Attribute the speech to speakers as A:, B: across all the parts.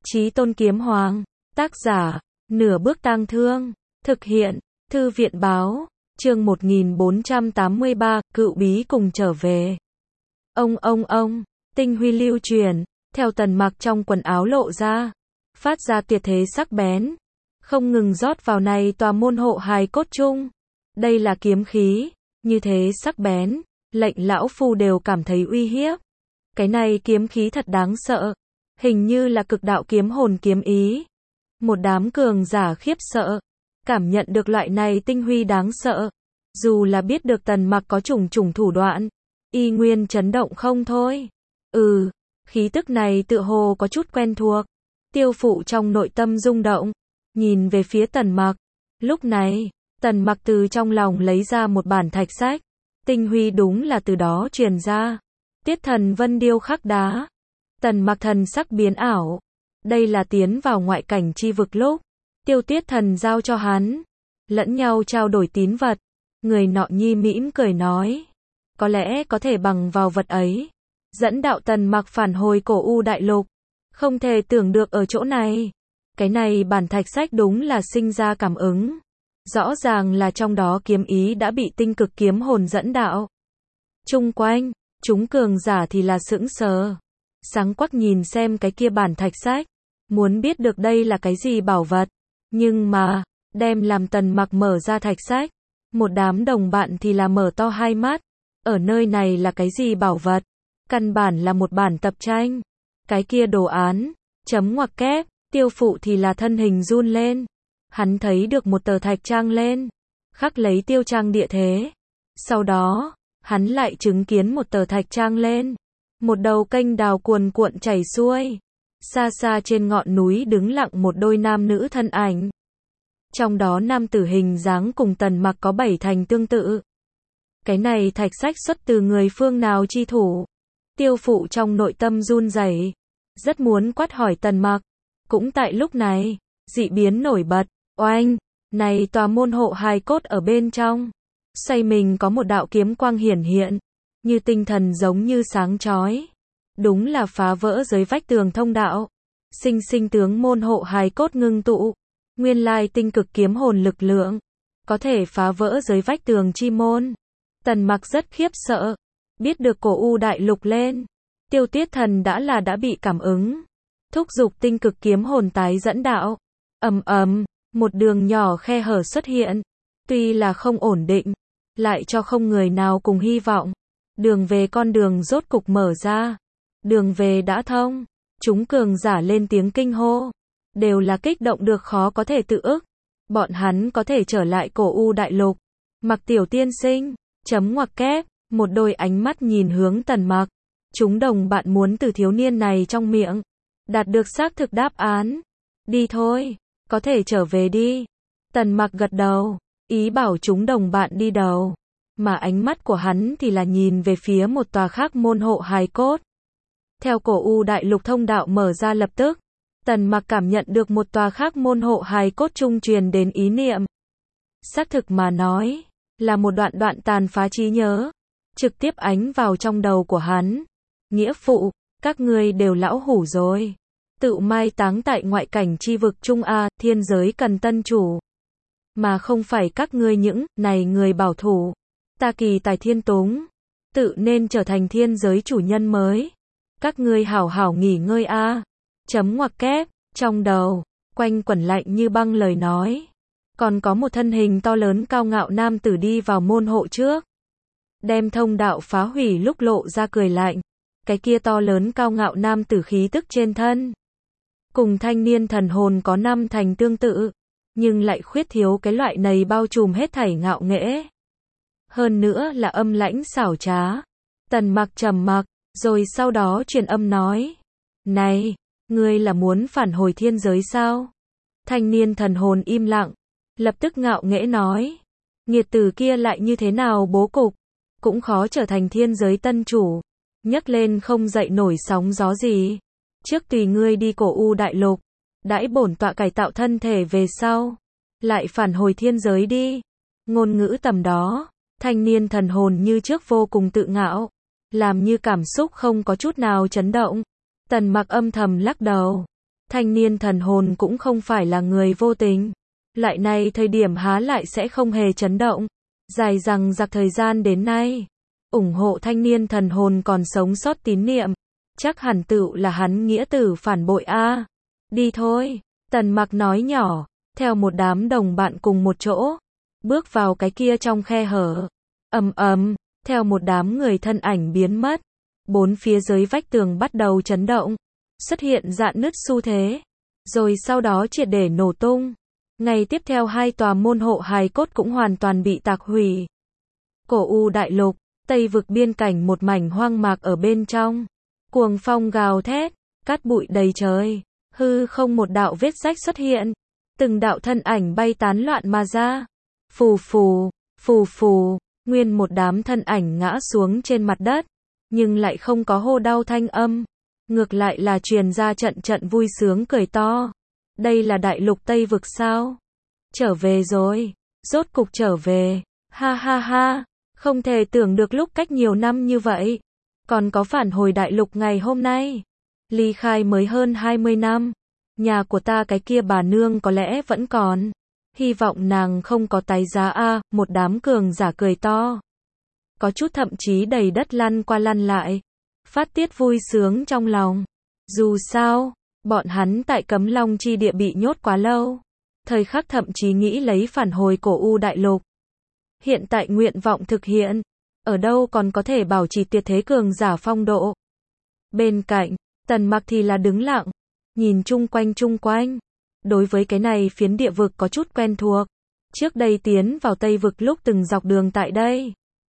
A: Chí Tôn Kiếm Hoàng, tác giả, Nửa Bước Tang Thương, thực hiện, Thư viện báo, chương 1483, Cựu Bí cùng trở về. Ông, tinh huy lưu truyền, theo Tần Mặc trong quần áo lộ ra, phát ra tuyệt thế sắc bén, không ngừng rót vào này tòa môn hộ hài cốt chung. Đây là kiếm khí, như thế sắc bén, lệnh lão phu đều cảm thấy uy hiếp. Cái này kiếm khí thật đáng sợ, hình như là cực đạo kiếm hồn kiếm ý. Một đám cường giả khiếp sợ, cảm nhận được loại này tinh huy đáng sợ. Dù là biết được Tần Mặc có trùng thủ đoạn, y nguyên chấn động không thôi. Khí tức này tựa hồ có chút quen thuộc. Tiêu Phụ trong nội tâm rung động, nhìn về phía Tần Mặc. Lúc này, Tần Mặc từ trong lòng lấy ra một bản thạch sách. Tinh huy đúng là từ đó truyền ra. Tiết Thần Vân điêu khắc đá. Tần Mặc thần sắc biến ảo. Đây là tiến vào ngoại cảnh chi vực lúc Tiêu Tiết Thần giao cho hắn, lẫn nhau trao đổi tín vật. Người nọ nhi mỉm cười nói, có lẽ có thể bằng vào vật ấy, dẫn đạo Tần Mặc phản hồi Cổ U Đại Lục. Không thể tưởng được ở chỗ này, cái này bản thạch sách đúng là sinh ra cảm ứng. Rõ ràng là trong đó kiếm ý đã bị tinh cực kiếm hồn dẫn đạo. Chung quanh, chúng cường giả thì là sững sờ, sáng quắc nhìn xem cái kia bản thạch sách, muốn biết được đây là cái gì bảo vật. Nhưng mà, đem làm Tần Mặc mở ra thạch sách, một đám đồng bạn thì là mở to hai mắt. Ở nơi này là cái gì bảo vật? Căn bản là một bản tập tranh. Cái kia đồ án, chấm ngoặc kép, Tiêu Phụ thì là thân hình run lên. Hắn thấy được một tờ thạch trang lên, khắc lấy tiêu trang địa thế. Sau đó, hắn lại chứng kiến một tờ thạch trang lên. Một đầu kênh đào cuồn cuộn chảy xuôi. Xa xa trên ngọn núi đứng lặng một đôi nam nữ thân ảnh. Trong đó nam tử hình dáng cùng Tần Mặc có 7 thành tương tự. Cái này thạch sách xuất từ người phương nào chi thủ? Tiêu Phụ trong nội tâm run rẩy, rất muốn quát hỏi Tần Mặc. Cũng tại lúc này, dị biến nổi bật. Oanh, này tòa môn hộ hài cốt ở bên trong, xoay mình có một đạo kiếm quang hiển hiện, như tinh thần giống như sáng chói. Đúng là phá vỡ giới vách tường thông đạo. Sinh tướng môn hộ hài cốt ngưng tụ. Nguyên lai tinh cực kiếm hồn lực lượng, có thể phá vỡ giới vách tường chi môn. Tần Mặc rất khiếp sợ, biết được Cổ U Đại Lục lên. Tiêu Tiết Thần đã bị cảm ứng. Thúc giục tinh cực kiếm hồn tái dẫn đạo. Một đường nhỏ khe hở xuất hiện. Tuy là không ổn định, lại cho không người nào cùng hy vọng. Đường về con đường rốt cục mở ra. Đường về đã thông. Chúng cường giả lên tiếng kinh hô. Đều là kích động được khó có thể tự ức. Bọn hắn có thể trở lại Cổ U Đại Lục. Mặc Tiểu tiên sinh, chấm ngoặc kép, một đôi ánh mắt nhìn hướng Tần Mặc. Chúng đồng bạn muốn từ thiếu niên này trong miệng đạt được xác thực đáp án. Đi thôi, có thể trở về đi. Tần Mặc gật đầu, ý bảo chúng đồng bạn đi đầu. Mà ánh mắt của hắn thì là nhìn về phía một tòa khác môn hộ hài cốt. Theo Cổ U Đại Lục thông đạo mở ra lập tức, Tần Mặc cảm nhận được một tòa khác môn hộ hài cốt trung truyền đến ý niệm. Xác thực mà nói, là một đoạn tàn phá trí nhớ, trực tiếp ánh vào trong đầu của hắn. Nghĩa phụ, các ngươi đều lão hủ rồi. Tự mai táng tại ngoại cảnh chi vực Trung A, thiên giới cần tân chủ. Mà không phải các ngươi những này người bảo thủ. Ta kỳ tài thiên túng, tự nên trở thành thiên giới chủ nhân mới. Các ngươi hảo hảo nghỉ ngơi a. Chấm ngoặc kép, trong đầu, quanh quẩn lạnh như băng lời nói. Còn có một thân hình to lớn cao ngạo nam tử đi vào môn hộ trước. Đem thông đạo phá hủy lúc lộ ra cười lạnh. Cái kia to lớn cao ngạo nam tử khí tức trên thân. Cùng thanh niên thần hồn có 5 thành tương tự. Nhưng lại khuyết thiếu cái loại này bao trùm hết thảy ngạo nghễ. Hơn nữa là âm lãnh xảo trá. Tần Mặc trầm mặc, rồi sau đó truyền âm nói. Này, ngươi là muốn phản hồi thiên giới sao? Thanh niên thần hồn im lặng, lập tức ngạo nghễ nói. Nghiệt tử kia lại như thế nào bố cục, cũng khó trở thành thiên giới tân chủ. Nhấc lên không dậy nổi sóng gió gì. Trước tùy ngươi đi Cổ U Đại Lục, đãi bổn tọa cải tạo thân thể về sau, lại phản hồi thiên giới đi. Ngôn ngữ tầm đó, thanh niên thần hồn như trước vô cùng tự ngạo, làm như cảm xúc không có chút nào chấn động. Tần Mặc âm thầm lắc đầu. Thanh niên thần hồn cũng không phải là người vô tình. Loại này thời điểm há lại sẽ không hề chấn động. Dài dằng dặc thời gian đến nay, ủng hộ thanh niên thần hồn còn sống sót tín niệm. Chắc hẳn tựu là hắn nghĩa tử phản bội a. Đi thôi, Tần Mặc nói nhỏ, theo một đám đồng bạn cùng một chỗ, bước vào cái kia trong khe hở. Theo một đám người thân ảnh biến mất, bốn phía dưới vách tường bắt đầu chấn động, xuất hiện rạn nứt xu thế, rồi sau đó triệt để nổ tung. Ngày tiếp theo hai tòa môn hộ hài cốt cũng hoàn toàn bị tạc hủy. Cổ U đại lục, Tây vực biên cảnh một mảnh hoang mạc ở bên trong. Cuồng phong gào thét, cát bụi đầy trời, hư không một đạo vết rách xuất hiện, từng đạo thân ảnh bay tán loạn mà ra. Phù phù, phù phù, nguyên một đám thân ảnh ngã xuống trên mặt đất, nhưng lại không có hô đau thanh âm, ngược lại là truyền ra trận trận vui sướng cười to. Đây là đại lục Tây vực sao? Trở về rồi, rốt cục trở về, ha ha ha, không thể tưởng được lúc cách nhiều năm như vậy, còn có phản hồi đại lục ngày hôm nay. Ly khai mới hơn 20 năm, nhà của ta cái kia bà nương có lẽ vẫn còn. Hy vọng nàng không có tái giá a, một đám cường giả cười to. Có chút thậm chí đầy đất lăn qua lăn lại, phát tiết vui sướng trong lòng. Dù sao, bọn hắn tại Cấm Long chi địa bị nhốt quá lâu, thời khắc thậm chí nghĩ lấy phản hồi cổ U đại lục. Hiện tại nguyện vọng thực hiện, ở đâu còn có thể bảo trì tuyệt thế cường giả phong độ. Bên cạnh, Tần Mặc thì là đứng lặng, nhìn chung quanh. Đối với cái này phiến địa vực có chút quen thuộc. Trước đây tiến vào Tây vực lúc từng dọc đường tại đây.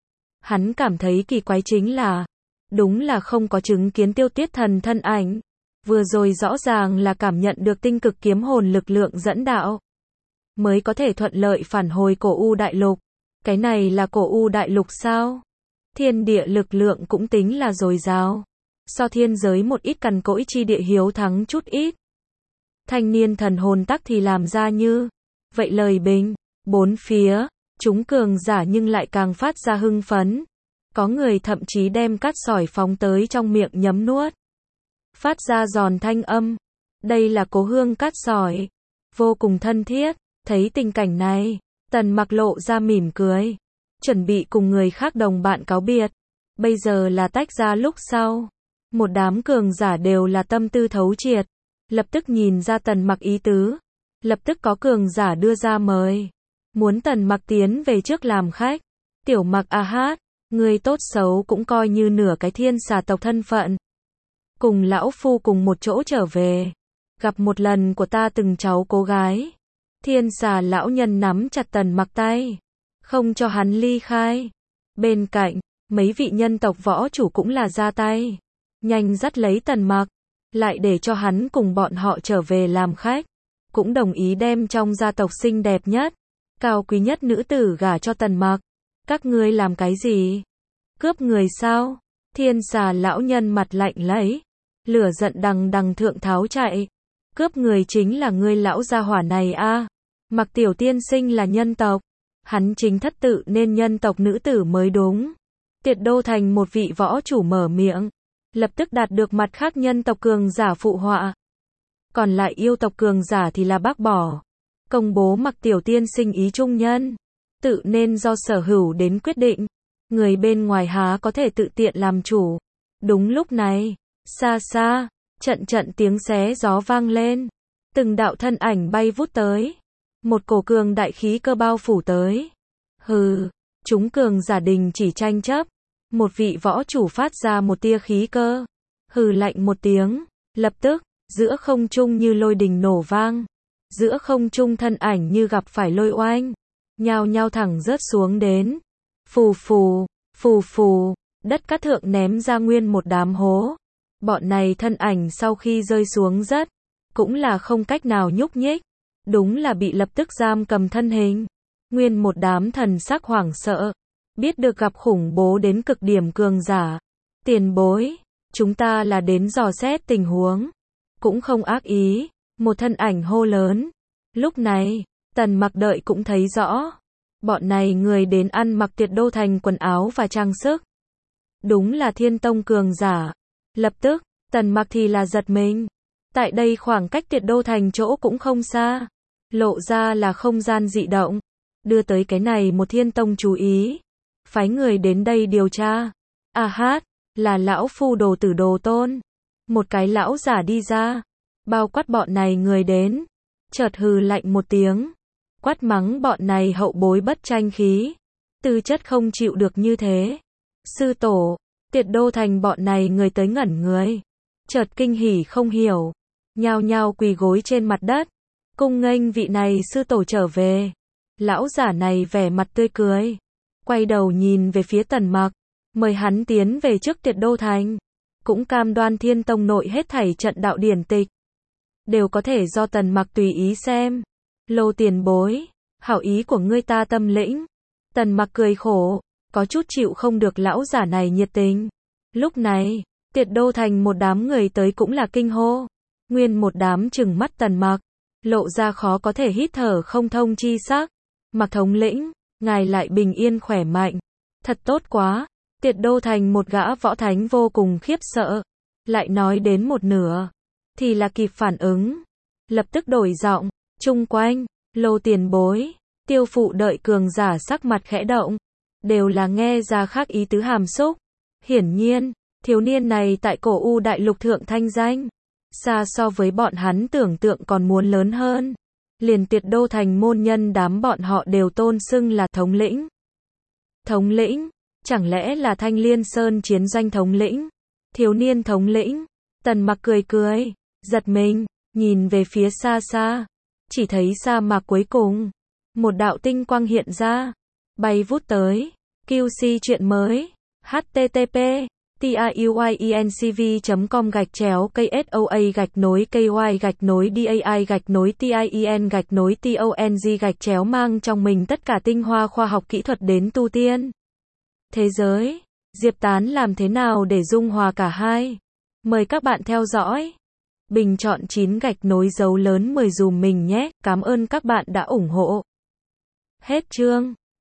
A: Hắn cảm thấy kỳ quái chính là, đúng là không có chứng kiến Tiêu Tiết Thần thân ảnh. Vừa rồi rõ ràng là cảm nhận được tinh cực kiếm hồn lực lượng dẫn đạo, mới có thể thuận lợi phản hồi cổ U đại lục. Cái này là cổ U đại lục sao? Thiên địa lực lượng cũng tính là dồi dào. So thiên giới một ít cằn cỗi chi địa hiếu thắng chút ít. Thanh niên thần hồn tắc thì làm ra như vậy lời bình. Bốn phía, chúng cường giả nhưng lại càng phát ra hưng phấn. Có người thậm chí đem cát sỏi phóng tới trong miệng nhấm nuốt, phát ra giòn thanh âm. Đây là cố hương cát sỏi, vô cùng thân thiết. Thấy tình cảnh này, Tần Mặc lộ ra mỉm cười, chuẩn bị cùng người khác đồng bạn cáo biệt. Bây giờ là tách ra lúc sau. Một đám cường giả đều là tâm tư thấu triệt, lập tức nhìn ra Tần Mặc ý tứ. Lập tức có cường giả đưa ra mời, muốn Tần Mặc tiến về trước làm khách. Tiểu Mặc a hát, người tốt xấu cũng coi như nửa cái thiên xà tộc thân phận. Cùng lão phu cùng một chỗ trở về, gặp một lần của ta từng cháu cô gái. Thiên xà lão nhân nắm chặt Tần Mặc tay, không cho hắn ly khai. Bên cạnh, mấy vị nhân tộc võ chủ cũng là ra tay, nhanh dắt lấy Tần Mặc, lại để cho hắn cùng bọn họ trở về làm khách. Cũng đồng ý đem trong gia tộc xinh đẹp nhất, cao quý nhất nữ tử gả cho Tần Mặc. Các ngươi làm cái gì? Cướp người sao? Thiên xà lão nhân mặt lạnh lấy, lửa giận đằng đằng thượng tháo chạy. Cướp người chính là ngươi lão gia hỏa này a. Mặc tiểu tiên sinh là nhân tộc, hắn chính thất tự nên nhân tộc nữ tử mới đúng. Tiệt Đô thành một vị võ chủ mở miệng, lập tức đạt được mặt khác nhân tộc cường giả phụ họa. Còn lại yêu tộc cường giả thì là bác bỏ, công bố Mặc tiểu tiên sinh ý trung nhân, tự nên do sở hữu đến quyết định. Người bên ngoài há có thể tự tiện làm chủ. Đúng lúc này, xa xa, trận tiếng xé gió vang lên, từng đạo thân ảnh bay vút tới, một cổ cường đại khí cơ bao phủ tới. Hừ, chúng cường giả đình chỉ tranh chấp. Một vị võ chủ phát ra một tia khí cơ, hừ lạnh một tiếng, lập tức, giữa không trung như lôi đình nổ vang, giữa không trung thân ảnh như gặp phải lôi oanh, nhao nhao thẳng rớt xuống đến. Phù phù, phù phù, đất cát thượng ném ra nguyên một đám hố. Bọn này thân ảnh sau khi rơi xuống rất, cũng là không cách nào nhúc nhích, đúng là bị lập tức giam cầm thân hình. Nguyên một đám thần sắc hoảng sợ, biết được gặp khủng bố đến cực điểm cường giả. Tiền bối, chúng ta là đến dò xét tình huống, cũng không ác ý. Một thân ảnh hô lớn. Lúc này, Tần Mặc đợi cũng thấy rõ, bọn này người đến ăn mặc Tiệt Đô thành quần áo và trang sức, đúng là Thiên Tông cường giả. Lập tức, Tần Mặc thì là giật mình. Tại đây khoảng cách Tiệt Đô thành chỗ cũng không xa. Lộ ra là không gian dị động. Đưa tới cái này một Thiên Tông chú ý. Phái người đến đây điều tra. À hát, là lão phu Đồ Tử Đồ Tôn. Một cái lão giả đi ra. Bao quát bọn này người đến. Chợt hừ lạnh một tiếng. Quát mắng bọn này hậu bối bất tranh khí. Tư chất không chịu được như thế. Sư tổ, Tiệt Đô thành bọn này người tới ngẩn người. Chợt kinh hỉ không hiểu. Nhao nhao quỳ gối trên mặt đất. Cung nghênh vị này sư tổ trở về. Lão giả này vẻ mặt tươi cười. Quay đầu nhìn về phía Tần Mặc. Mời hắn tiến về trước Tiệt Đô thành. Cũng cam đoan Thiên Tông nội hết thảy trận đạo điển tịch. Đều có thể do Tần Mặc tùy ý xem. Lô tiền bối. Hảo ý của ngươi ta tâm lĩnh. Tần Mặc cười khổ. Có chút chịu không được lão giả này nhiệt tình. Lúc này, Tiệt Đô thành một đám người tới cũng là kinh hô. Nguyên một đám trừng mắt Tần Mặc. Lộ ra khó có thể hít thở không thông chi sắc. Mặc thống lĩnh, ngài lại bình yên khỏe mạnh. Thật tốt quá. Tiệt Đô thành một gã võ thánh vô cùng khiếp sợ. Lại nói đến một nửa. Thì là kịp phản ứng. Lập tức đổi giọng. Chung quanh, Lô tiền bối. Tiêu phụ đợi cường giả sắc mặt khẽ động. Đều là nghe ra khác ý tứ hàm xúc. Hiển nhiên, thiếu niên này tại cổ U đại lục thượng thanh danh. Xa so với bọn hắn tưởng tượng còn muốn lớn hơn. Liền Tiệt Đô thành môn nhân đám bọn họ đều tôn xưng là thống lĩnh. Thống lĩnh, chẳng lẽ là Thanh Liên Sơn chiến doanh thống lĩnh? Thiếu niên thống lĩnh. Tần Mặc cười cười, giật mình, nhìn về phía xa xa. Chỉ thấy sa mạc cuối cùng. Một đạo tinh quang hiện ra. Bay vút tới. QC chuyện mới. http tiyuinCV.com/KSOA-KY-DAI-TIEN-TONG mang trong mình tất cả tinh hoa khoa học kỹ thuật đến tu tiên. Thế giới, Diệp Tán làm thế nào để dung hòa cả hai? Mời các bạn theo dõi. Bình chọn 9 gạch nối dấu lớn 10 dùm mình nhé, cảm ơn các bạn đã ủng hộ. Hết chương.